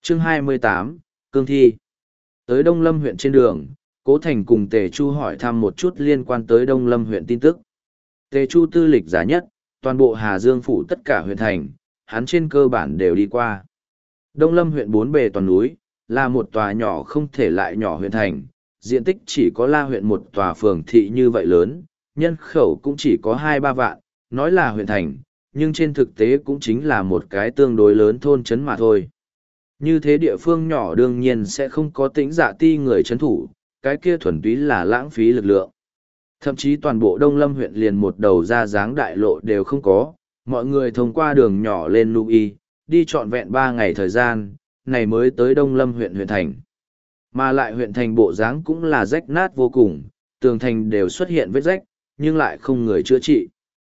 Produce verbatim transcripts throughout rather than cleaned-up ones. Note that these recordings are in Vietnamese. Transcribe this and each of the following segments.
Chương hai mươi tám, Cương Thi. Tới Đông Lâm huyện trên đường, Cố Thành cùng Tề Chu hỏi thăm một chút liên quan tới Đông Lâm huyện tin tức. Tề Chu tư lịch giả nhất, toàn bộ Hà Dương phủ tất cả huyện thành, hắn trên cơ bản đều đi qua. Đông Lâm huyện bốn bề toàn núi, là một tòa nhỏ không thể lại nhỏ huyện thành, diện tích chỉ có La huyện một tòa phường thị như vậy lớn, nhân khẩu cũng chỉ có hai ba vạn, nói là huyện thành, nhưng trên thực tế cũng chính là một cái tương đối lớn thôn trấn mà thôi. Như thế địa phương nhỏ đương nhiên sẽ không có tính dạ ti người trấn thủ, cái kia thuần túy là lãng phí lực lượng. Thậm chí toàn bộ Đông Lâm huyện liền một đầu ra dáng đại lộ đều không có, mọi người thông qua đường nhỏ lên Nu Y, đi trọn vẹn ba ngày thời gian, này mới tới Đông Lâm huyện huyện thành. Mà lại huyện thành bộ dáng cũng là rách nát vô cùng, tường thành đều xuất hiện vết rách, nhưng lại không người chữa trị.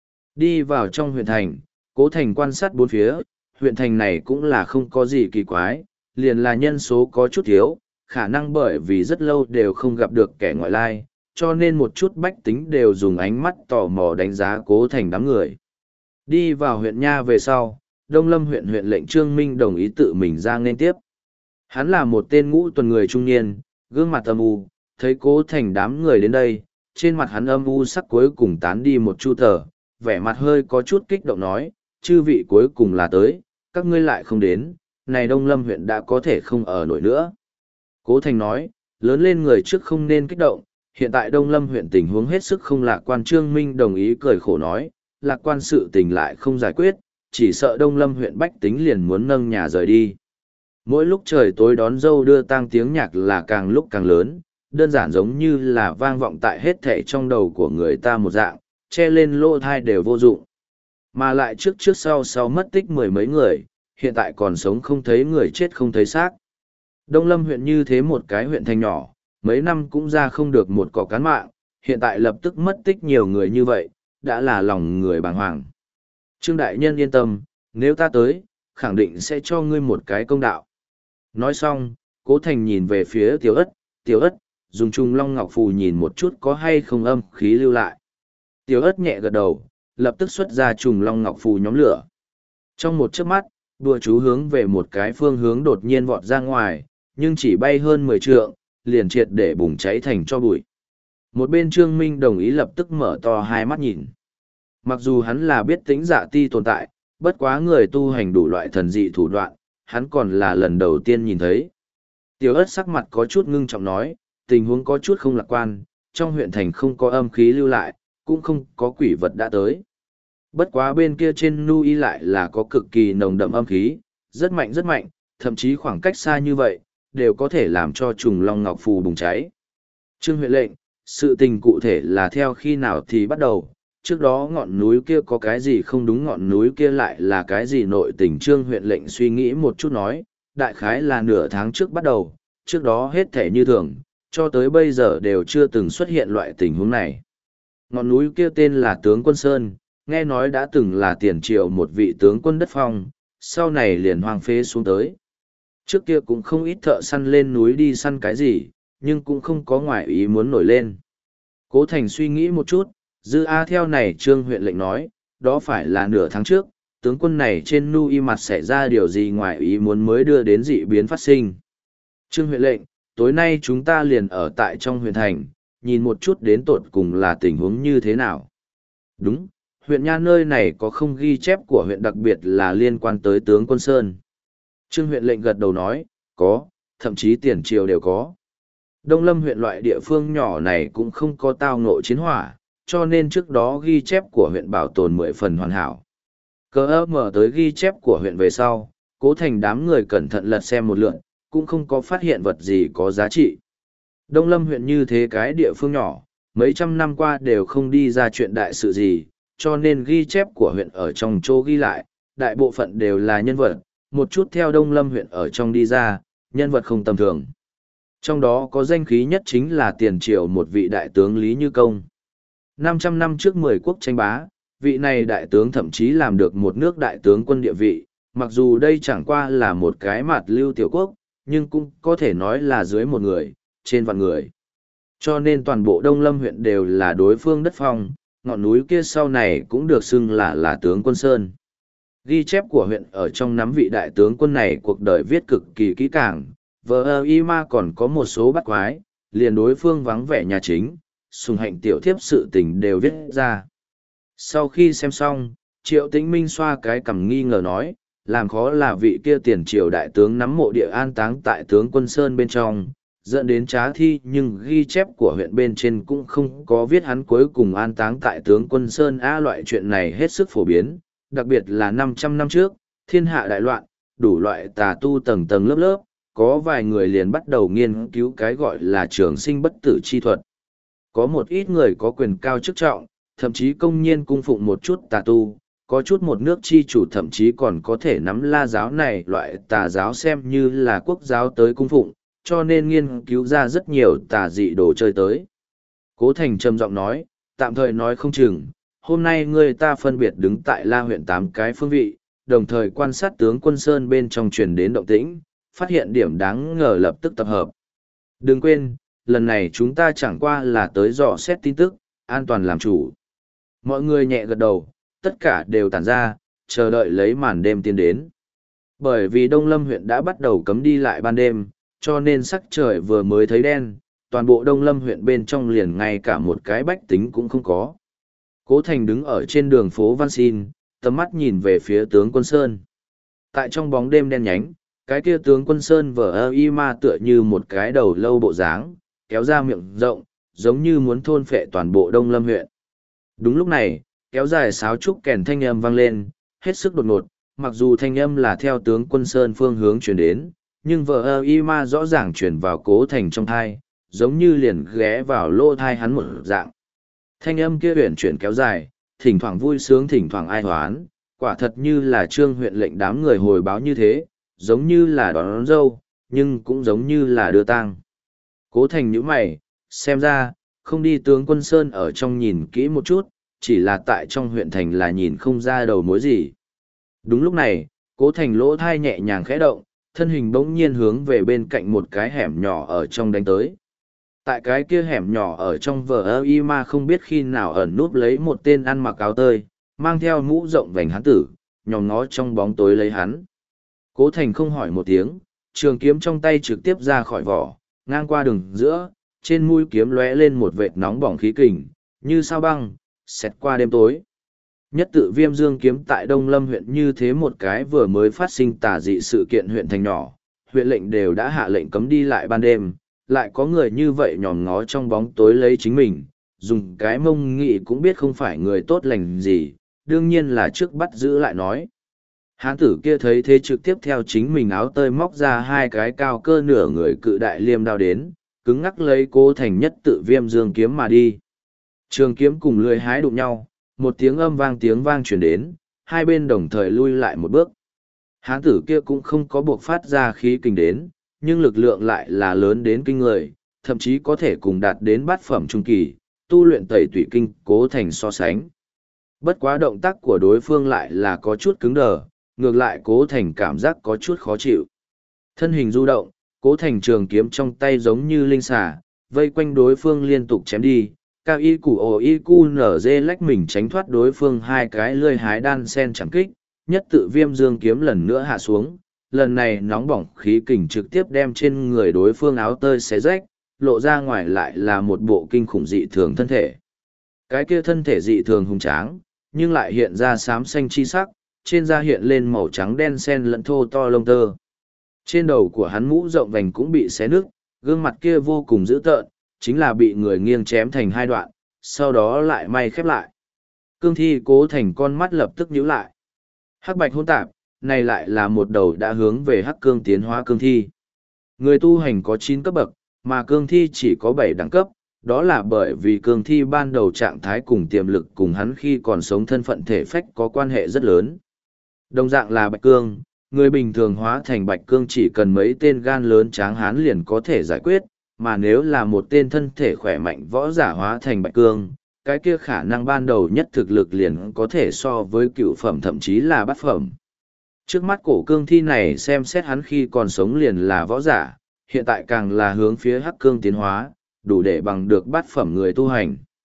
Đi vào trong huyện thành, Cố Thành quan sát bốn phía, huyện thành này cũng là không có gì kỳ quái, liền là nhân số có chút thiếu, khả năng bởi vì rất lâu đều không gặp được kẻ ngoại lai, cho nên một chút bách tính đều dùng ánh mắt tò mò đánh giá Cố Thành đám người. Đi vào huyện Nha về sau, Đông Lâm huyện huyện lệnh Trương Minh đồng ý tự mình ra nên tiếp. Hắn là một tên ngũ tuần người trung niên, gương mặt âm u, thấy Cố Thành đám người đến đây, trên mặt hắn âm u sắc cuối cùng tán đi một chu tờ, vẻ mặt hơi có chút kích động nói, chư vị cuối cùng là tới, các ngươi lại không đến, này Đông Lâm huyện đã có thể không ở nổi nữa. Cố Thành nói, lớn lên người trước không nên kích động, hiện tại Đông Lâm huyện tình huống hết sức không lạc quan. Trương Minh đồng ý cười khổ nói, lạc quan sự tình lại không giải quyết, chỉ sợ Đông Lâm huyện bách tính liền muốn nâng nhà rời đi. Mỗi lúc trời tối đón dâu đưa tang tiếng nhạc là càng lúc càng lớn, đơn giản giống như là vang vọng tại hết thảy trong đầu của người ta một dạng, che lên lỗ thai đều vô dụng. Mà lại trước trước sau sau mất tích mười mấy người, hiện tại còn sống không thấy người chết không thấy xác. Đông Lâm huyện như thế một cái huyện thành nhỏ, mấy năm cũng ra không được một cỏ cán mạng, hiện tại lập tức mất tích nhiều người như vậy, đã là lòng người bàng hoàng. Trương Đại Nhân yên tâm, nếu ta tới, khẳng định sẽ cho ngươi một cái công đạo. Nói xong, Cố Thành nhìn về phía Tiểu Ất, Tiểu Ất, dùng Trung Long Ngọc Phù nhìn một chút có hay không âm khí lưu lại. Tiểu Ất nhẹ gật đầu, lập tức xuất ra Trùng Long Ngọc Phù nhóm lửa. Trong một chớp mắt, đùa chú hướng về một cái phương hướng đột nhiên vọt ra ngoài, nhưng chỉ bay hơn mười trượng, liền triệt để bùng cháy thành cho bụi. Một bên Trương Minh đồng ý lập tức mở to hai mắt nhìn. Mặc dù hắn là biết tính dạ ti tồn tại, bất quá người tu hành đủ loại thần dị thủ đoạn, hắn còn là lần đầu tiên nhìn thấy. Tiểu Ất sắc mặt có chút ngưng trọng nói, tình huống có chút không lạc quan, trong huyện thành không có âm khí lưu lại, cũng không có quỷ vật đã tới. Bất quá bên kia trên Nu Y lại là có cực kỳ nồng đậm âm khí, rất mạnh rất mạnh, thậm chí khoảng cách xa như vậy, đều có thể làm cho Trùng Long Ngọc Phù bùng cháy. Trương huyện lệnh, sự tình cụ thể là theo khi nào thì bắt đầu, trước đó ngọn núi kia có cái gì không đúng, ngọn núi kia lại là cái gì nội tình. Trương huyện lệnh suy nghĩ một chút nói, đại khái là nửa tháng trước bắt đầu, trước đó hết thể như thường, cho tới bây giờ đều chưa từng xuất hiện loại tình huống này. Ngọn núi kia tên là Tướng Quân Sơn, nghe nói đã từng là tiền triệu một vị tướng quân đất phong, sau này liền hoang phế xuống tới. Trước kia cũng không ít thợ săn lên núi đi săn cái gì, nhưng cũng không có ngoại ý muốn nổi lên. Cố Thành suy nghĩ một chút, dư A theo này Trương huyện lệnh nói, đó phải là nửa tháng trước, tướng quân này trên Nu Y mặt xảy ra điều gì ngoại ý muốn mới đưa đến dị biến phát sinh. Trương huyện lệnh, tối nay chúng ta liền ở tại trong huyện thành, nhìn một chút đến tột cùng là tình huống như thế nào. Đúng, huyện Nha nơi này có không ghi chép của huyện đặc biệt là liên quan tới tướng quân Sơn. Trương huyện lệnh gật đầu nói, có, thậm chí tiền triều đều có. Đông Lâm huyện loại địa phương nhỏ này cũng không có tao ngộ chiến hỏa, cho nên trước đó ghi chép của huyện bảo tồn mười phần hoàn hảo. Cờ ơ mở tới ghi chép của huyện về sau, Cố Thành đám người cẩn thận lật xem một lượt, cũng không có phát hiện vật gì có giá trị. Đông Lâm huyện như thế cái địa phương nhỏ, mấy trăm năm qua đều không đi ra chuyện đại sự gì, cho nên ghi chép của huyện ở trong chỗ ghi lại, đại bộ phận đều là nhân vật, một chút theo Đông Lâm huyện ở trong đi ra, nhân vật không tầm thường. Trong đó có danh khí nhất chính là tiền triệu một vị đại tướng Lý Như Công. năm trăm năm trước mười quốc tranh bá, vị này đại tướng thậm chí làm được một nước đại tướng quân địa vị, mặc dù đây chẳng qua là một cái mặt lưu tiểu quốc, nhưng cũng có thể nói là dưới một người, trên vạn người. Cho nên toàn bộ Đông Lâm huyện đều là đối phương đất phong, ngọn núi kia sau này cũng được xưng là là tướng quân Sơn. Ghi chép của huyện ở trong nắm vị đại tướng quân này cuộc đời viết cực kỳ kỹ càng, vợ y ma còn có một số bắt quái, liền đối phương vắng vẻ nhà chính, sùng hạnh tiểu thiếp sự tình đều viết ra. Sau khi xem xong, Triệu Tĩnh Minh xoa cái cằm nghi ngờ nói, làm khó là vị kia tiền triều đại tướng nắm mộ địa an táng tại tướng quân Sơn bên trong, dẫn đến trá thi nhưng ghi chép của huyện bên trên cũng không có viết hắn cuối cùng an táng tại tướng quân Sơn. A loại chuyện này hết sức phổ biến, đặc biệt là năm trăm năm trước, thiên hạ đại loạn, đủ loại tà tu tầng tầng lớp lớp, có vài người liền bắt đầu nghiên cứu cái gọi là trường sinh bất tử chi thuật. Có một ít người có quyền cao chức trọng, thậm chí công nhiên cung phụng một chút tà tu, có chút một nước chi chủ thậm chí còn có thể nắm la giáo này loại tà giáo xem như là quốc giáo tới cung phụng, cho nên nghiên cứu ra rất nhiều tà dị đồ chơi tới. Cố Thành trầm giọng nói, tạm thời nói không chừng, hôm nay người ta phân biệt đứng tại La huyện tám cái phương vị, đồng thời quan sát tướng quân Sơn bên trong truyền đến động tĩnh, phát hiện điểm đáng ngờ lập tức tập hợp. Đừng quên, lần này chúng ta chẳng qua là tới dò xét tin tức, an toàn làm chủ. Mọi người nhẹ gật đầu, tất cả đều tản ra, chờ đợi lấy màn đêm tiến đến. Bởi vì Đông Lâm huyện đã bắt đầu cấm đi lại ban đêm, cho nên sắc trời vừa mới thấy đen, toàn bộ Đông Lâm huyện bên trong liền ngay cả một cái bách tính cũng không có. Cố Thành đứng ở trên đường phố Văn Xin, tầm mắt nhìn về phía tướng quân Sơn. Tại trong bóng đêm đen nhánh, cái kia tướng quân Sơn vờ ơ y ma tựa như một cái đầu lâu bộ dáng, kéo ra miệng rộng, giống như muốn thôn phệ toàn bộ Đông Lâm huyện. Đúng lúc này, kéo dài sáo trúc kèn thanh âm vang lên, hết sức đột ngột, mặc dù thanh âm là theo tướng quân Sơn phương hướng chuyển đến, nhưng vờ ơ y ma rõ ràng chuyển vào Cố Thành trong thai, giống như liền ghé vào lỗ thai hắn một dạng. Thanh âm kia huyền chuyển kéo dài, thỉnh thoảng vui sướng thỉnh thoảng ai hoán, quả thật như là trương huyện lệnh đám người hồi báo như thế, giống như là đón, đón dâu, nhưng cũng giống như là đưa tang. Cố Thành nhíu mày, xem ra, không đi tướng quân Sơn ở trong nhìn kỹ một chút, chỉ là tại trong huyện thành là nhìn không ra đầu mối gì. Đúng lúc này, Cố Thành lỗ thai nhẹ nhàng khẽ động, thân hình bỗng nhiên hướng về bên cạnh một cái hẻm nhỏ ở trong đánh tới. Tại cái kia hẻm nhỏ ở trong vờ ơ y ma không biết khi nào ẩn núp lấy một tên ăn mặc áo tơi, mang theo mũ rộng vành hán tử, nhòm ngó trong bóng tối lấy hắn. Cố Thành không hỏi một tiếng, trường kiếm trong tay trực tiếp ra khỏi vỏ, ngang qua đường giữa, trên mũi kiếm lóe lên một vệt nóng bỏng khí kình, như sao băng, xẹt qua đêm tối. Nhất tự Viêm Dương kiếm tại Đông Lâm huyện như thế một cái vừa mới phát sinh tà dị sự kiện huyện thành nhỏ, huyện lệnh đều đã hạ lệnh cấm đi lại ban đêm, lại có người như vậy nhòm ngó trong bóng tối lấy chính mình, dùng cái mông nghị cũng biết không phải người tốt lành gì, đương nhiên là trước bắt giữ lại nói. Hán tử kia thấy thế trực tiếp theo chính mình áo tơi móc ra hai cái cao cơ nửa người cự đại liêm đao đến, cứng ngắc lấy Cố Thành nhất tự Viêm Dương kiếm mà đi. Trường kiếm cùng lưỡi hái đụng nhau, một tiếng âm vang tiếng vang truyền đến, hai bên đồng thời lui lại một bước. Hán tử kia cũng không có buộc phát ra khí kình đến, nhưng lực lượng lại là lớn đến kinh người, thậm chí có thể cùng đạt đến bát phẩm trung kỳ, tu luyện tẩy tủy kinh Cố Thành so sánh. Bất quá động tác của đối phương lại là có chút cứng đờ, ngược lại Cố Thành cảm giác có chút khó chịu. Thân hình du động, Cố Thành trường kiếm trong tay giống như linh xà, vây quanh đối phương liên tục chém đi, cao y củ ồ y cu nở dê lách mình tránh thoát đối phương hai cái lươi hái đan sen chẳng kích, nhất tự Viêm Dương kiếm lần nữa hạ xuống, lần này nóng bỏng khí kình trực tiếp đem trên người đối phương áo tơi xé rách, lộ ra ngoài lại là một bộ kinh khủng dị thường thân thể. Cái kia thân thể dị thường hùng tráng, nhưng lại hiện ra xám xanh chi sắc, trên da hiện lên màu trắng đen sen lẫn thô to lông tơ. Trên đầu của hắn mũ rộng vành cũng bị xé nứt, gương mặt kia vô cùng dữ tợn, chính là bị người nghiêng chém thành hai đoạn, sau đó lại may khép lại. Cương thi Cố Thành con mắt lập tức nhíu lại. Hắc bạch hỗn tạp, này lại là một đầu đã hướng về hắc cương tiến hóa cương thi. Người tu hành có chín cấp bậc, mà cương thi chỉ có bảy đẳng cấp, đó là bởi vì cương thi ban đầu trạng thái cùng tiềm lực cùng hắn khi còn sống thân phận thể phách có quan hệ rất lớn. Đồng dạng là bạch cương, người bình thường hóa thành bạch cương chỉ cần mấy tên gan lớn tráng hán liền có thể giải quyết, mà nếu là một tên thân thể khỏe mạnh võ giả hóa thành bạch cương, cái kia khả năng ban đầu nhất thực lực liền có thể so với cựu phẩm thậm chí là bát phẩm. Trước mắt cổ cương thi này xem xét hắn khi còn sống liền là võ giả, hiện tại càng là hướng phía hắc cương tiến hóa, đủ để bằng được bát phẩm người tu hành.